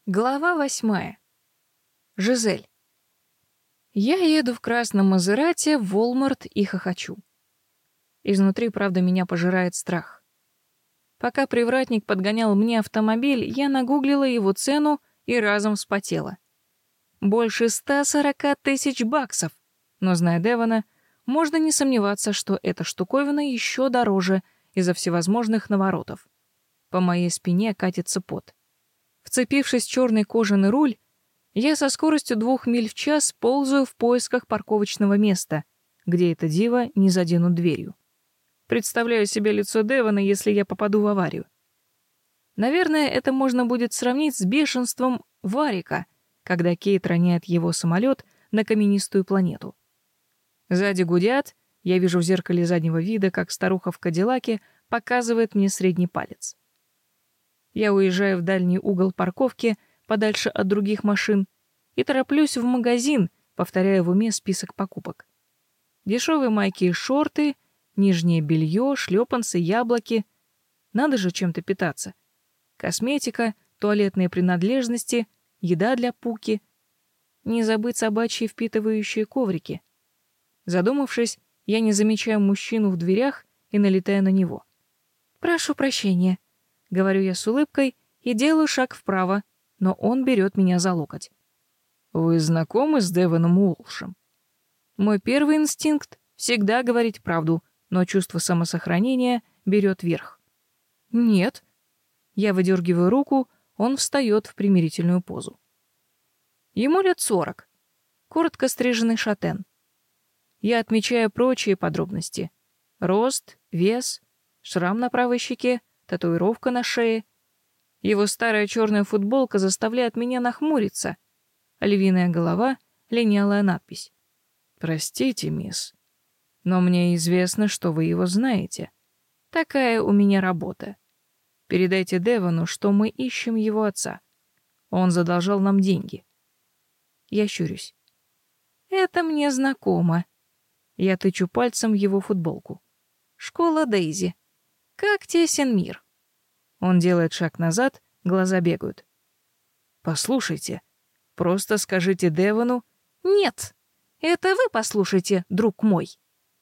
Глава 8. Жизель. Я еду в красном Мазерате в Walmart и хохочу. Изнутри, правда, меня пожирает страх. Пока привратник подгонял мне автомобиль, я нагуглила его цену и разом вспотела. Больше 140 тысяч баксов. Но, зная Девона, можно не сомневаться, что эта штуковина еще дороже из-за всевозможных наворотов. По моей спине катится пот. Вцепившись в черный кожаный руль, я со скоростью 2 миль в час ползаю в поисках парковочного места, где это диво не заденут дверью. Представляю себе лицо Девона, если я попаду в аварию. Наверное, это можно будет сравнить с бешенством Варика, когда Кейт роняет его самолет на каменистую планету. Сзади гудят, я вижу в зеркале заднего вида, как старуха в Кадиллаке показывает мне средний палец. Я уезжаю в дальний угол парковки, подальше от других машин, и тороплюсь в магазин, повторяя в уме список покупок. Дешевые майки и шорты, нижнее белье, шлепанцы, яблоки. Надо же чем-то питаться. Косметика, туалетные принадлежности, еда для Пуки. Не забыть собачьи впитывающие коврики. Задумавшись, я не замечаю мужчину в дверях и налетаю на него. «Прошу прощения», — говорю я с улыбкой и делаю шаг вправо, но он берет меня за локоть. «Вы знакомы с Девоном Уолшем?» Мой первый инстинкт — всегда говорить правду, но чувство самосохранения берет верх. «Нет». Я выдергиваю руку, он встает в примирительную позу. Ему лет 40. Коротко стриженный шатен. Я отмечаю прочие подробности. Рост, вес, шрам на правой щеке, татуировка на шее. Его старая черная футболка заставляет меня нахмуриться. Львиная голова, линялая надпись. «Простите, мисс, но мне известно, что вы его знаете. Такая у меня работа. Передайте Девону, что мы ищем его отца. Он задолжал нам деньги». Я щурюсь. «Это мне знакомо». Я тычу пальцем в его футболку. «Школа Дейзи. Как тесен мир». Он делает шаг назад, глаза бегают. «Послушайте, просто скажите Девону...» «Нет, это вы послушайте, друг мой».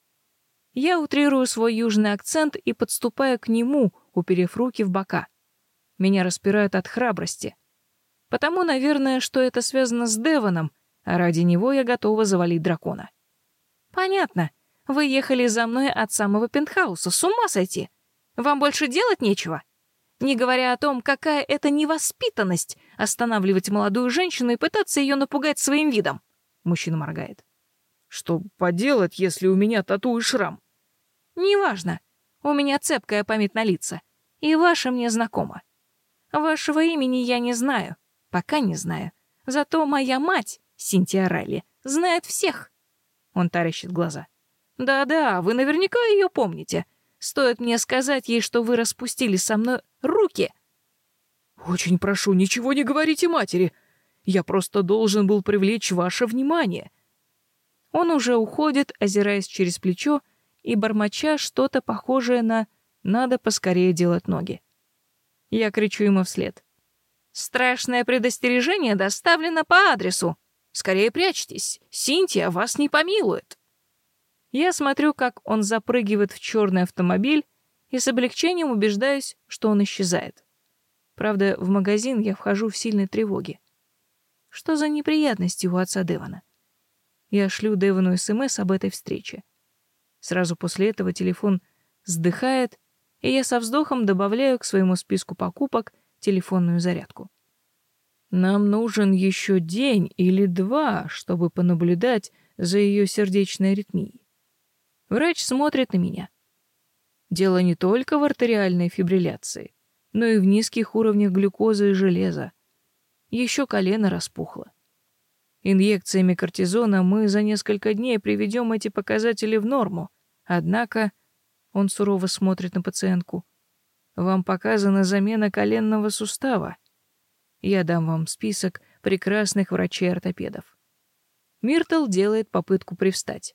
Я утрирую свой южный акцент и подступаю к нему, уперев руки в бока. Меня распирает от храбрости. Потому, наверное, что это связано с Девоном, а ради него я готова завалить дракона. «Понятно. Вы ехали за мной от самого пентхауса. С ума сойти! Вам больше делать нечего? Не говоря о том, какая это невоспитанность — останавливать молодую женщину и пытаться ее напугать своим видом». Мужчина моргает. «Что поделать, если у меня тату и шрам?» «Неважно. У меня цепкая память на лица. И ваше мне знакомо. Вашего имени я не знаю. Пока не знаю. Зато моя мать, Синтия Райли, знает всех». Он таращит глаза. «Да-да, вы наверняка ее помните. Стоит мне сказать ей, что вы распустили со мной руки». «Очень прошу, ничего не говорите матери. Я просто должен был привлечь ваше внимание». Он уже уходит, озираясь через плечо и бормоча что-то похожее на «надо поскорее делать ноги». Я кричу ему вслед. «Страшное предостережение доставлено по адресу. Скорее прячьтесь, Синтия вас не помилует». Я смотрю, как он запрыгивает в черный автомобиль, и с облегчением убеждаюсь, что он исчезает. Правда, в магазин я вхожу в сильной тревоге. Что за неприятности у отца Девона? Я шлю Девону СМС об этой встрече. Сразу после этого телефон сдыхает, и я со вздохом добавляю к своему списку покупок телефонную зарядку. Нам нужен еще день или два, чтобы понаблюдать за ее сердечной аритмией. Врач смотрит на меня. Дело не только в артериальной фибрилляции, но и в низких уровнях глюкозы и железа. Еще колено распухло. Инъекциями кортизона мы за несколько дней приведем эти показатели в норму. Однако, он сурово смотрит на пациентку, вам показана замена коленного сустава. Я дам вам список прекрасных врачей-ортопедов. Миртл делает попытку привстать.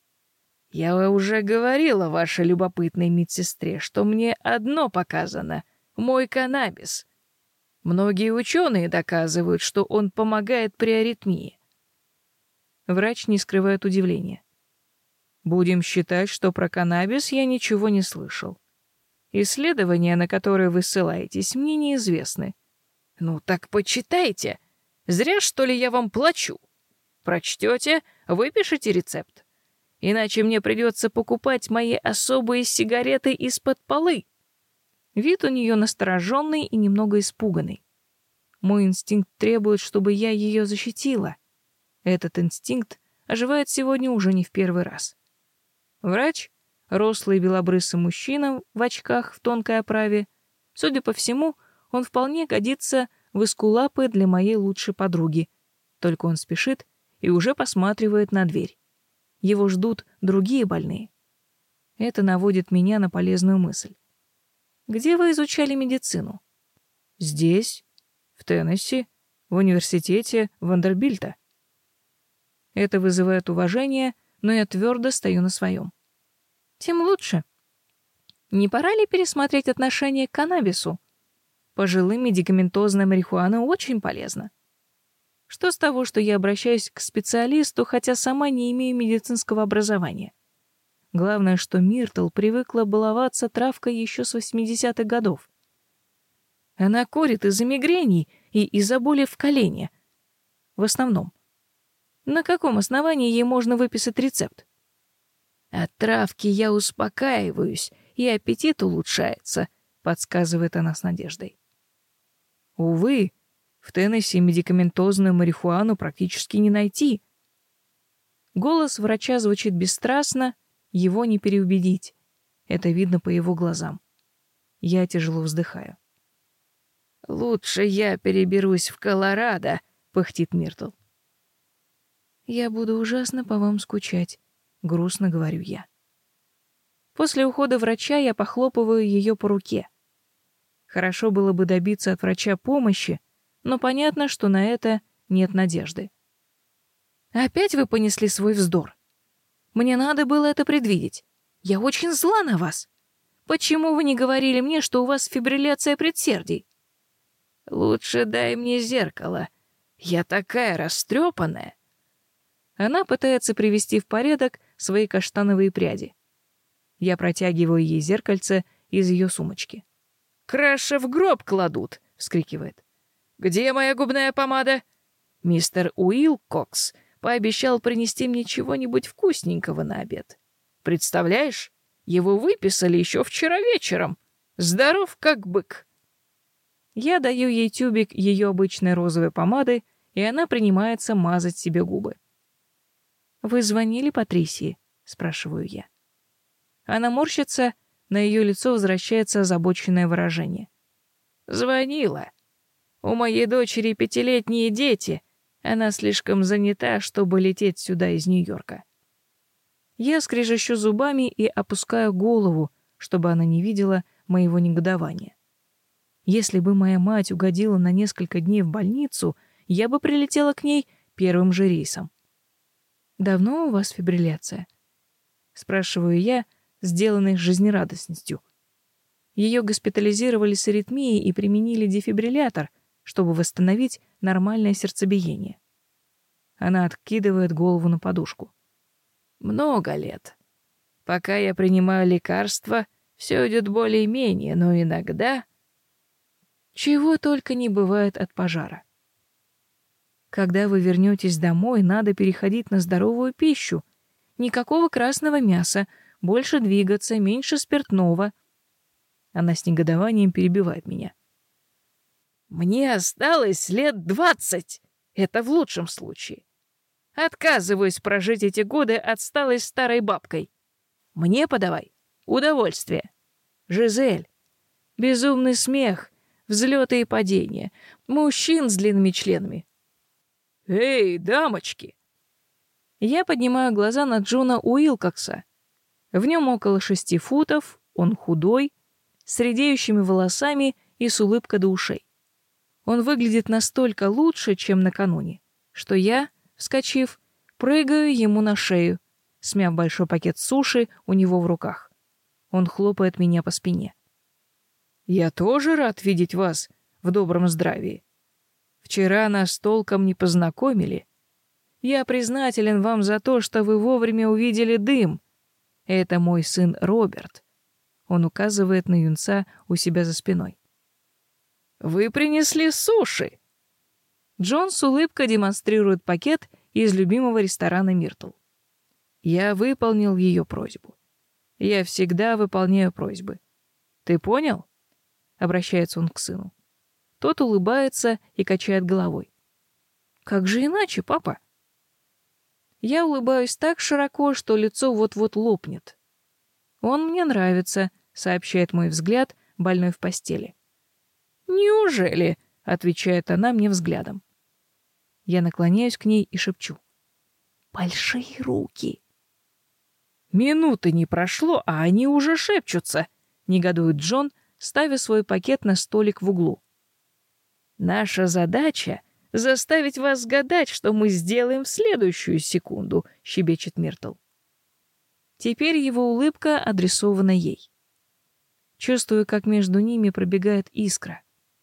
Я уже говорила вашей любопытной медсестре, что мне одно показано — мой каннабис. Многие ученые доказывают, что он помогает при аритмии. Врач не скрывает удивления. Будем считать, что про каннабис я ничего не слышал. Исследования, на которые вы ссылаетесь, мне неизвестны. Ну так почитайте. Зря, что ли, я вам плачу. Прочтете, выпишите рецепт. Иначе мне придется покупать мои особые сигареты из-под полы. Вид у нее настороженный и немного испуганный. Мой инстинкт требует, чтобы я ее защитила. Этот инстинкт оживает сегодня уже не в первый раз. Врач, рослый белобрысый мужчина в очках в тонкой оправе, судя по всему, он вполне годится в эскулапы для моей лучшей подруги. Только он спешит и уже посматривает на дверь. Его ждут другие больные. Это наводит меня на полезную мысль. Где вы изучали медицину? Здесь, в Теннесси, в университете Вандербильта. Это вызывает уважение, но я твердо стою на своем. Тем лучше. Не пора ли пересмотреть отношение к каннабису? Пожилым медикаментозная марихуана очень полезна. Что с того, что я обращаюсь к специалисту, хотя сама не имею медицинского образования? Главное, что Миртл привыкла баловаться травкой еще с 80-х годов. Она курит из-за мигрений и из-за боли в колене. В основном. На каком основании ей можно выписать рецепт? От травки я успокаиваюсь, и аппетит улучшается, подсказывает она с надеждой. Увы, в Теннесси медикаментозную марихуану практически не найти. Голос врача звучит бесстрастно, его не переубедить. Это видно по его глазам. Я тяжело вздыхаю. «Лучше я переберусь в Колорадо», — пыхтит Миртл. «Я буду ужасно по вам скучать», — грустно говорю я. После ухода врача я похлопываю ее по руке. Хорошо было бы добиться от врача помощи, но понятно, что на это нет надежды. «Опять вы понесли свой вздор? Мне надо было это предвидеть. Я очень зла на вас. Почему вы не говорили мне, что у вас фибрилляция предсердий?» «Лучше дай мне зеркало. Я такая растрепанная». Она пытается привести в порядок свои каштановые пряди. Я протягиваю ей зеркальце из ее сумочки. «Краше в гроб кладут!» — вскрикивает. «Где моя губная помада?» Мистер Уилкокс пообещал принести мне чего-нибудь вкусненького на обед. Представляешь, его выписали еще вчера вечером. Здоров как бык. Я даю ей тюбик ее обычной розовой помады, и она принимается мазать себе губы. «Вы звонили Патрисии?» — спрашиваю я. Она морщится, на ее лицо возвращается озабоченное выражение. «Звонила. У моей дочери 5-летние дети. Она слишком занята, чтобы лететь сюда из Нью-Йорка». Я скрежещу зубами и опускаю голову, чтобы она не видела моего негодования. Если бы моя мать угодила на несколько дней в больницу, я бы прилетела к ней первым же рейсом. «Давно у вас фибрилляция?» — спрашиваю я, сделанной жизнерадостностью. Ее госпитализировали с аритмией и применили дефибриллятор, чтобы восстановить нормальное сердцебиение. Она откидывает голову на подушку. «Много лет. Пока я принимаю лекарства, все идет более-менее, но иногда...» Чего только не бывает от пожара. Когда вы вернетесь домой, надо переходить на здоровую пищу. Никакого красного мяса, больше двигаться, меньше спиртного. Она с негодованием перебивает меня. «Мне осталось лет 20. Это в лучшем случае. Отказываюсь прожить эти годы отсталой старой бабкой. Мне подавай удовольствие. Жизель, безумный смех, взлеты и падения, мужчин с длинными членами. Эй, дамочки!» Я поднимаю глаза на Джона Уилкокса. В нем около 6 футов, он худой, с редеющими волосами и с улыбкой до ушей. Он выглядит настолько лучше, чем накануне, что я, вскочив, прыгаю ему на шею, смяв большой пакет суши у него в руках. Он хлопает меня по спине. «Я тоже рад видеть вас в добром здравии. Вчера нас толком не познакомили. Я признателен вам за то, что вы вовремя увидели дым. Это мой сын Роберт. Он указывает на юнца у себя за спиной. Вы принесли суши. Джон с улыбкой демонстрирует пакет из любимого ресторана «Миртл». Я выполнил ее просьбу. Я всегда выполняю просьбы. Ты понял? Обращается он к сыну. Тот улыбается и качает головой. Как же иначе, папа? Я улыбаюсь так широко, что лицо вот-вот лопнет. Он мне нравится, сообщает мой взгляд, больной в постели. Неужели? Отвечает она мне взглядом. Я наклоняюсь к ней и шепчу. Большие руки. Минуты не прошло, а они уже шепчутся, негодует Джон, ставя свой пакет на столик в углу. Наша задача — заставить вас гадать, что мы сделаем в следующую секунду, щебечет Миртл. Теперь его улыбка адресована ей. Чувствую, как между ними пробегает искра.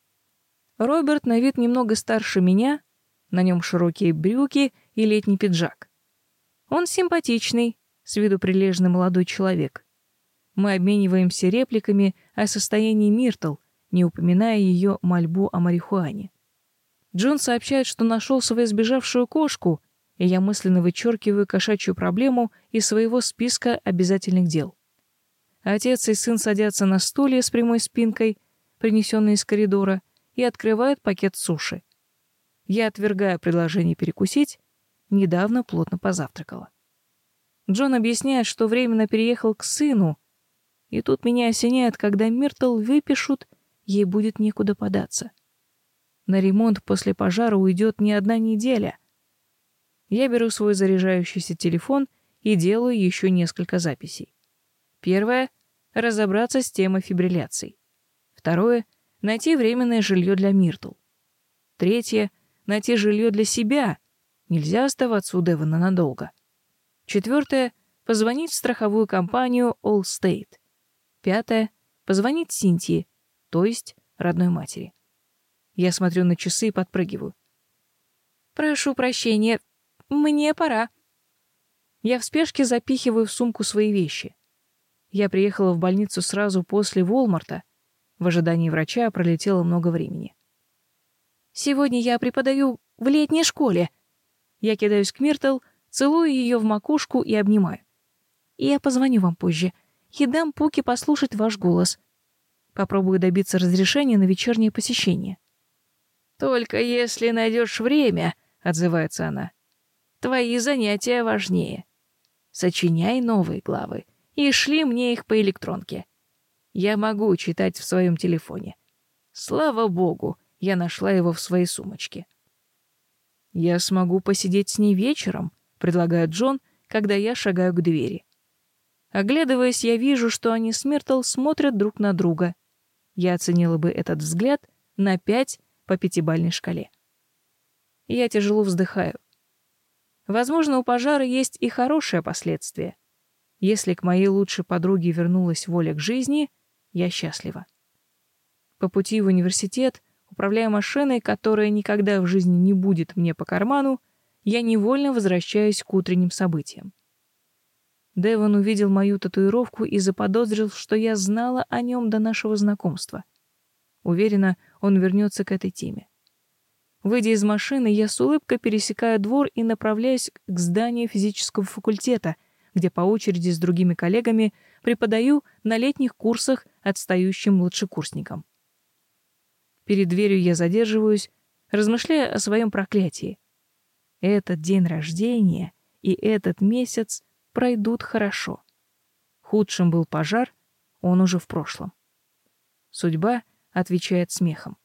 Роберт на вид немного старше меня, на нем широкие брюки и летний пиджак. Он симпатичный, с виду прилежный молодой человек. Мы обмениваемся репликами о состоянии Миртл, не упоминая ее мольбу о марихуане. Джон сообщает, что нашел свою сбежавшую кошку, и я мысленно вычеркиваю кошачью проблему из своего списка обязательных дел. Отец и сын садятся на стулья с прямой спинкой, принесенные из коридора, и открывают пакет суши. Я отвергаю предложение перекусить, недавно плотно позавтракала. Джон объясняет, что временно переехал к сыну, и тут меня осеняет, когда Миртл выпишут, ей будет некуда податься. На ремонт после пожара уйдет не одна неделя. Я беру свой заряжающийся телефон и делаю еще несколько записей. Первое — разобраться с темой фибрилляций. Второе — найти временное жилье для Миртл. Третье — найти жилье для себя. Нельзя оставаться у Девона надолго. Четвертое — позвонить в страховую компанию Allstate. Пятое — позвонить Синтии, то есть родной матери. Я смотрю на часы и подпрыгиваю. «Прошу прощения, мне пора». Я в спешке запихиваю в сумку свои вещи. Я приехала в больницу сразу после Волмарта. В ожидании врача пролетело много времени. «Сегодня я преподаю в летней школе». Я кидаюсь к Миртл, целую ее в макушку и обнимаю. «Я позвоню вам позже и дам Пуке послушать ваш голос. Попробую добиться разрешения на вечернее посещение». «Только если найдешь время», — отзывается она. «Твои занятия важнее. Сочиняй новые главы и шли мне их по электронке. Я могу читать в своем телефоне. Слава богу, я нашла его в своей сумочке». «Я смогу посидеть с ней вечером», — предлагает Джон, когда я шагаю к двери. Оглядываясь, я вижу, что они с Миртл смотрят друг на друга. Я оценила бы этот взгляд на 5 по пятибалльной шкале. Я тяжело вздыхаю. Возможно, у пожара есть и хорошие последствия. Если к моей лучшей подруге вернулась воля к жизни, я счастлива. По пути в университет, управляя машиной, которая никогда в жизни не будет мне по карману, я невольно возвращаюсь к утренним событиям. Девон увидел мою татуировку и заподозрил, что я знала о нем до нашего знакомства. Уверена, он вернется к этой теме. Выйдя из машины, я с улыбкой пересекаю двор и направляюсь к зданию физического факультета, где по очереди с другими коллегами преподаю на летних курсах отстающим младшекурсникам. Перед дверью я задерживаюсь, размышляя о своем проклятии. Этот день рождения и этот месяц пройдут хорошо. Худшим был пожар, он уже в прошлом. Судьба отвечает смехом.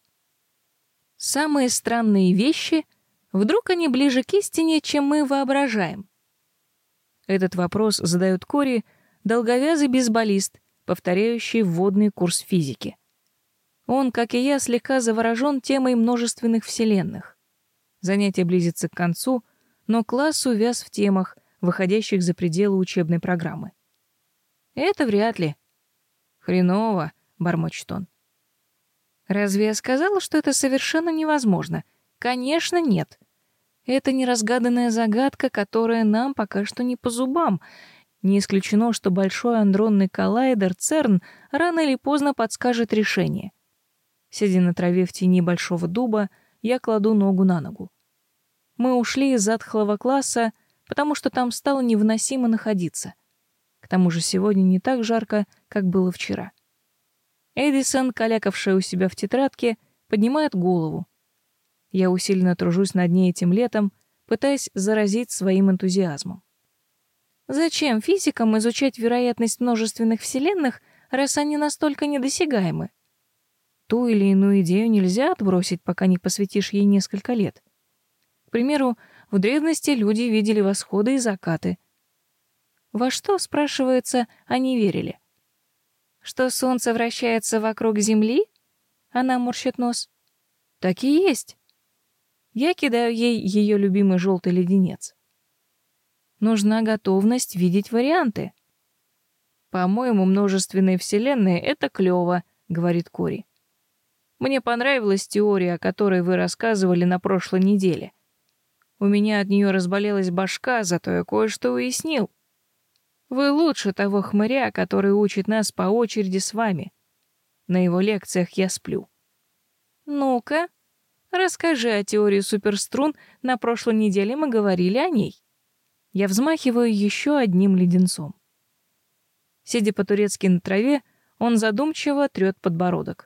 Самые странные вещи, вдруг они ближе к истине, чем мы воображаем? Этот вопрос задает Кори, долговязый бейсболист, повторяющий вводный курс физики. Он, как и я, слегка заворожен темой множественных вселенных. Занятие близится к концу, но класс увяз в темах, выходящих за пределы учебной программы. «Это вряд ли». «Хреново», — бормочет он. Разве я сказала, что это совершенно невозможно? Конечно, нет. Это неразгаданная загадка, которая нам пока что не по зубам. Не исключено, что большой андронный коллайдер ЦЕРН рано или поздно подскажет решение. Сидя на траве в тени большого дуба, я кладу ногу на ногу. Мы ушли из затхлого класса, потому что там стало невыносимо находиться. К тому же сегодня не так жарко, как было вчера. Эдисон, калякавшая у себя в тетрадке, поднимает голову. Я усиленно тружусь над ней этим летом, пытаясь заразить своим энтузиазмом. Зачем физикам изучать вероятность множественных вселенных, раз они настолько недосягаемы? Ту или иную идею нельзя отбросить, пока не посвятишь ей несколько лет. К примеру, в древности люди видели восходы и закаты. Во что, спрашивается, они верили? Что Солнце вращается вокруг Земли? Она морщит нос. Так и есть. Я кидаю ей ее любимый желтый леденец. Нужна готовность видеть варианты. «По-моему, множественные вселенные — это клёво», — говорит Кори. «Мне понравилась теория, о которой вы рассказывали на прошлой неделе. У меня от нее разболелась башка, зато я кое-что уяснил. Вы лучше того хмыря, который учит нас по очереди с вами. На его лекциях я сплю». «Ну-ка, расскажи о теории суперструн, на прошлой неделе мы говорили о ней». Я взмахиваю еще одним леденцом. Сидя по-турецки на траве, он задумчиво трет подбородок.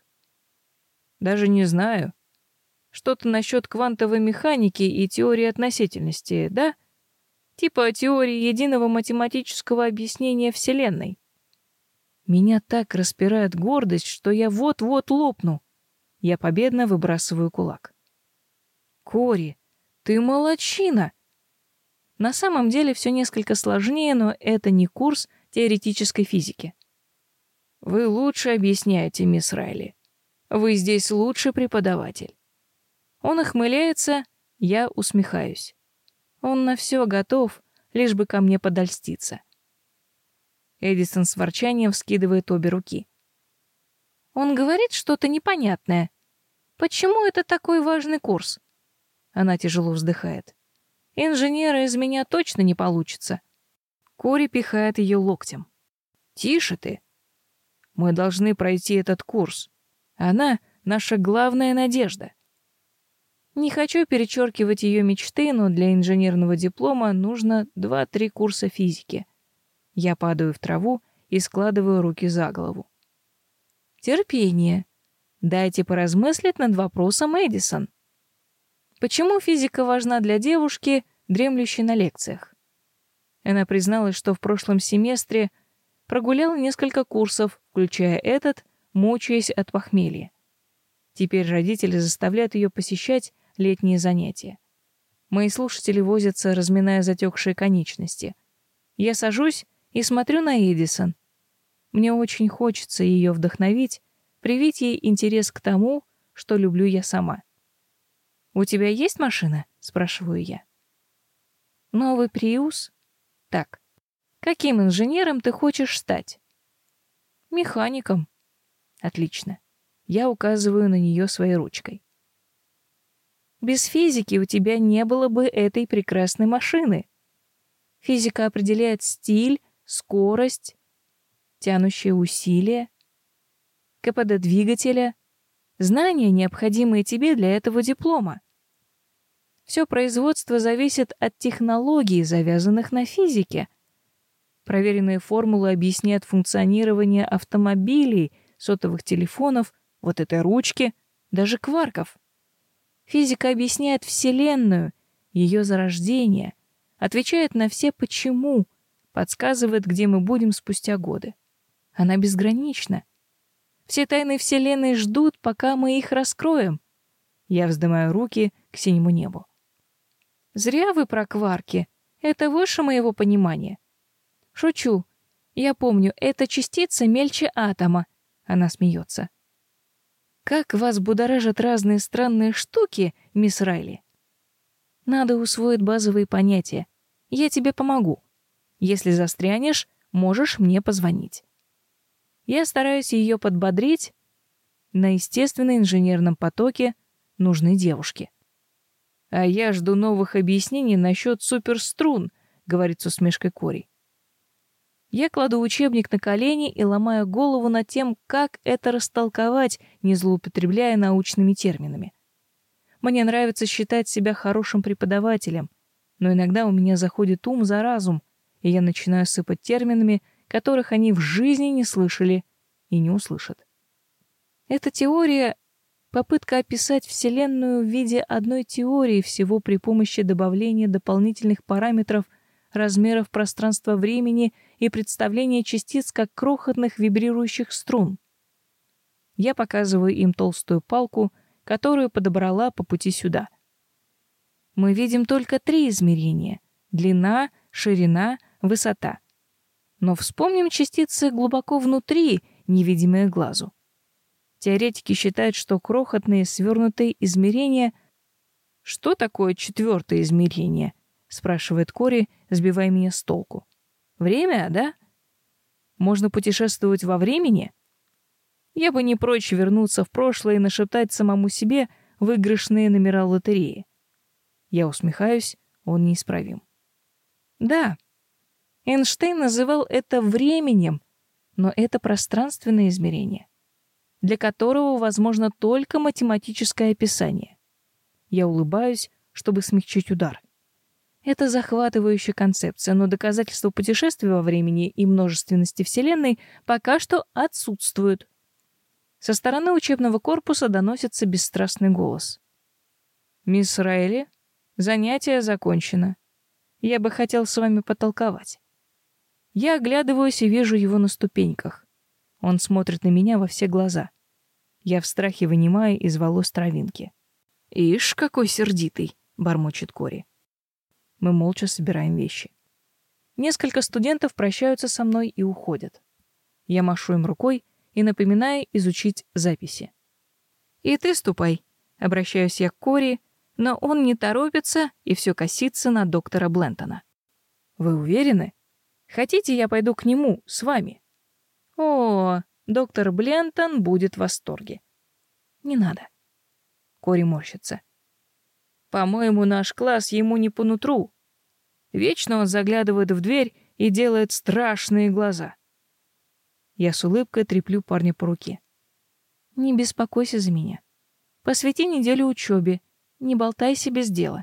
Даже не знаю. Что-то насчет квантовой механики и теории относительности, да? Типа теории единого математического объяснения Вселенной. Меня так распирает гордость, что я вот-вот лопну. Я победно выбрасываю кулак. Кори, ты молодчина! На самом деле все несколько сложнее, но это не курс теоретической физики. Вы лучше объясняете, мисс Райли. Вы здесь лучший преподаватель. Он охмыляется, я усмехаюсь. Он на все готов, лишь бы ко мне подольститься. Эдисон с ворчанием вскидывает обе руки. Он говорит что-то непонятное. Почему это такой важный курс? Она тяжело вздыхает. Инженера из меня точно не получится. Кори пихает ее локтем. Тише ты. Мы должны пройти этот курс. Она — наша главная надежда. Не хочу перечеркивать ее мечты, но для инженерного диплома нужно 2-3 курса физики. Я падаю в траву и складываю руки за голову. Терпение. Дайте поразмыслить над вопросом, Эдисон. Почему физика важна для девушки, дремлющей на лекциях? Она призналась, что в прошлом семестре прогуляла несколько курсов, включая этот, мучаясь от похмелья. Теперь родители заставляют ее посещать летние занятия. Мои слушатели возятся, разминая затекшие конечности. Я сажусь и смотрю на Эдисон. Мне очень хочется ее вдохновить, привить ей интерес к тому, что люблю я сама. «У тебя есть машина?» — спрашиваю я. «Новый Приус?» «Так, каким инженером ты хочешь стать?» «Механиком». «Отлично». Я указываю на нее своей ручкой. «Без физики у тебя не было бы этой прекрасной машины. Физика определяет стиль, скорость, тянущее усилие, КПД двигателя, знания, необходимые тебе для этого диплома. Все производство зависит от технологий, завязанных на физике. Проверенные формулы объясняют функционирование автомобилей, сотовых телефонов, вот этой ручки, даже кварков. Физика объясняет Вселенную, ее зарождение, отвечает на все «почему», подсказывает, где мы будем спустя годы. Она безгранична. Все тайны Вселенной ждут, пока мы их раскроем. Я вздымаю руки к синему небу. Зря вы про кварки. Это выше моего понимания. Шучу. Я помню, эта частица мельче атома. Она смеется. Как вас будоражат разные странные штуки, мисс Райли? Надо усвоить базовые понятия. Я тебе помогу. Если застрянешь, можешь мне позвонить. Я стараюсь ее подбодрить, На естественно-инженерном потоке нужны девушки. «А я жду новых объяснений насчет суперструн», — говорит с усмешкой Кори. Я кладу учебник на колени и ломаю голову над тем, как это растолковать, не злоупотребляя научными терминами. Мне нравится считать себя хорошим преподавателем, но иногда у меня заходит ум за разум, и я начинаю сыпать терминами, которых они в жизни не слышали и не услышат. Эта теория — попытка описать Вселенную в виде одной теории всего при помощи добавления дополнительных параметров размеров пространства-времени и представления частиц как крохотных вибрирующих струн. Я показываю им толстую палку, которую подобрала по пути сюда. Мы видим только 3 измерения — длина, ширина, высота. Но вспомним частицы глубоко внутри, невидимые глазу. Теоретики считают, что крохотные свернутые измерения... «Что такое 4-е измерение?» — спрашивает Кори, сбивая меня с толку. «Время, да? Можно путешествовать во времени?» Я бы не прочь вернуться в прошлое и нашептать самому себе выигрышные номера лотереи. Я усмехаюсь, он неисправим. Да, Эйнштейн называл это временем, но это пространственное измерение, для которого возможно только математическое описание. Я улыбаюсь, чтобы смягчить удар. Это захватывающая концепция, но доказательства путешествия во времени и множественности Вселенной пока что отсутствуют. Со стороны учебного корпуса доносится бесстрастный голос. «Мисс Райли, занятие закончено. Я бы хотел с вами потолковать». Я оглядываюсь и вижу его на ступеньках. Он смотрит на меня во все глаза. Я в страхе вынимаю из волос травинки. «Ишь, какой сердитый!» — бормочет Кори. Мы молча собираем вещи. Несколько студентов прощаются со мной и уходят. Я машу им рукой и напоминаю изучить записи. «И ты ступай», — обращаюсь я к Кори, но он не торопится и все косится на доктора Блентона. «Вы уверены? Хотите, я пойду к нему с вами?» «О, доктор Блентон будет в восторге». «Не надо». Кори морщится. «По-моему, наш класс ему не по нутру. Вечно он заглядывает в дверь и делает страшные глаза». Я с улыбкой треплю парня по руке. «Не беспокойся за меня. Посвяти неделю учебе. Не болтайся без дела».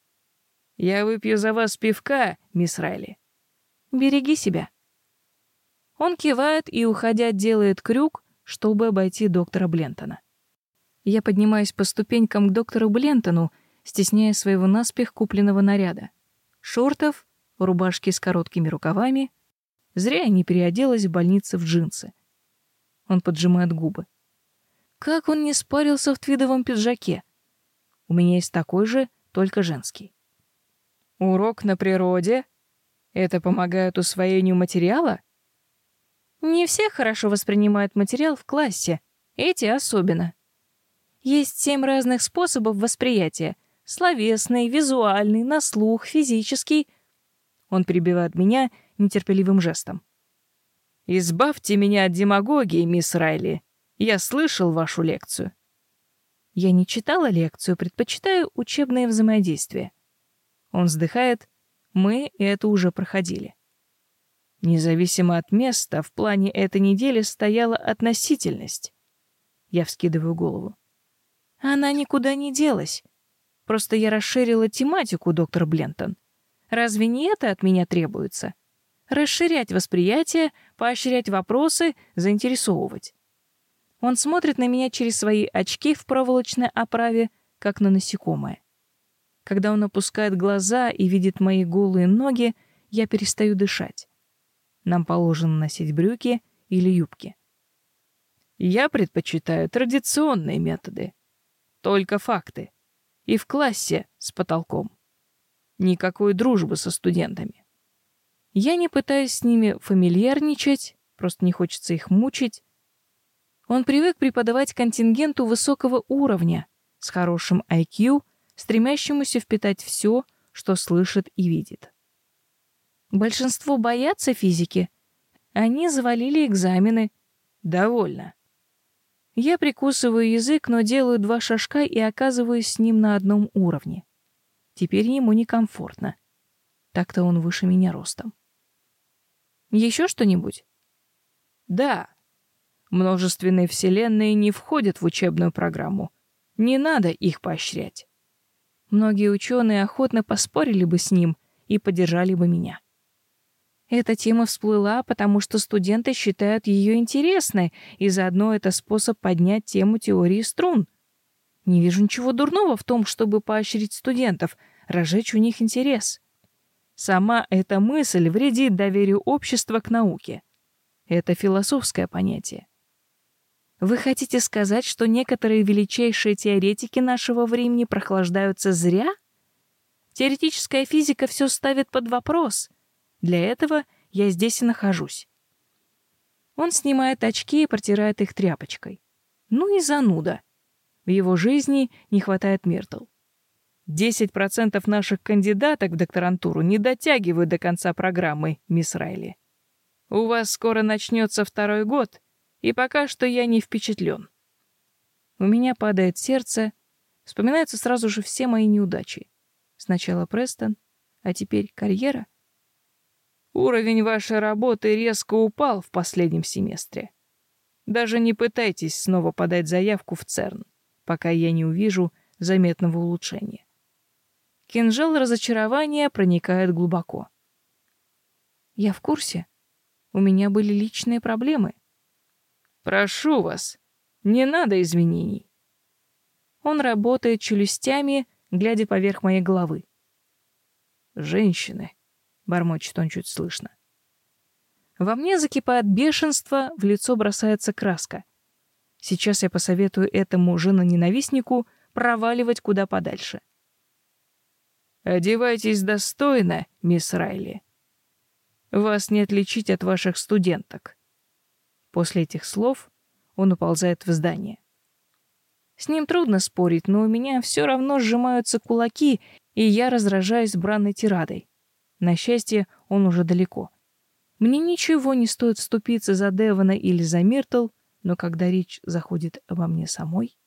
«Я выпью за вас пивка, мисс Райли». «Береги себя». Он кивает и, уходя, делает крюк, чтобы обойти доктора Блентона. Я поднимаюсь по ступенькам к доктору Блентону, стесняя своего наспех купленного наряда. Шортов, рубашки с короткими рукавами. Зря я не переоделась в больнице в джинсы. Он поджимает губы. Как он не спарился в твидовом пиджаке? У меня есть такой же, только женский. Урок на природе? Это помогает усвоению материала? Не все хорошо воспринимают материал в классе, эти особенно. Есть 7 разных способов восприятия: словесный, визуальный, на слух, физический. Он перебивает меня нетерпеливым жестом. «Избавьте меня от демагогии, мисс Райли. Я слышал вашу лекцию». Я не читала лекцию, предпочитаю учебное взаимодействие. Он вздыхает. Мы это уже проходили. Независимо от места, в плане этой недели стояла относительность. Я вскидываю голову. Она никуда не делась. Просто я расширила тематику, доктор Блентон. Разве не это от меня требуется? Расширять восприятие, поощрять вопросы, заинтересовывать. Он смотрит на меня через свои очки в проволочной оправе, как на насекомое. Когда он опускает глаза и видит мои голые ноги, я перестаю дышать. Нам положено носить брюки или юбки. Я предпочитаю традиционные методы. Только факты. И в классе с потолком. Никакой дружбы со студентами. Я не пытаюсь с ними фамильярничать, просто не хочется их мучить. Он привык преподавать контингенту высокого уровня, с хорошим IQ, стремящемуся впитать все, что слышит и видит. Большинство боятся физики. Они завалили экзамены. Довольно. Я прикусываю язык, но делаю 2 шажка и оказываюсь с ним на одном уровне. Теперь ему некомфортно. Так-то он выше меня ростом. Еще что-нибудь? Да. Множественные вселенные не входят в учебную программу. Не надо их поощрять. Многие ученые охотно поспорили бы с ним и поддержали бы меня. Эта тема всплыла, потому что студенты считают ее интересной, и заодно это способ поднять тему теории струн. Не вижу ничего дурного в том, чтобы поощрить студентов, разжечь у них интерес. Сама эта мысль вредит доверию общества к науке. Это философское понятие. Вы хотите сказать, что некоторые величайшие теоретики нашего времени прохлаждаются зря? Теоретическая физика все ставит под вопрос. Для этого я здесь и нахожусь. Он снимает очки и протирает их тряпочкой. Ну и зануда. В его жизни не хватает Миртл. 10% наших кандидаток в докторантуру не дотягивают до конца программы, мисс Райли. У вас скоро начнется 2-й год, и пока что я не впечатлен. У меня падает сердце, вспоминаются сразу же все мои неудачи. Сначала Престон, а теперь карьера. Уровень вашей работы резко упал в последнем семестре. Даже не пытайтесь снова подать заявку в ЦЕРН, пока я не увижу заметного улучшения. Кинжал разочарования проникает глубоко. Я в курсе. У меня были личные проблемы. Прошу вас, не надо извинений. Он работает челюстями, глядя поверх моей головы. Женщины, бормочет он чуть слышно. Во мне закипает бешенство, в лицо бросается краска. Сейчас я посоветую этому женоненавистнику проваливать куда подальше. Одевайтесь достойно, мисс Райли. Вас не отличить от ваших студенток. После этих слов он уползает в здание. С ним трудно спорить, но у меня все равно сжимаются кулаки, и я разражаюсь бранной тирадой. На счастье, он уже далеко. Мне ничего не стоит вступиться за Девона или за Миртл, но когда речь заходит обо мне самой...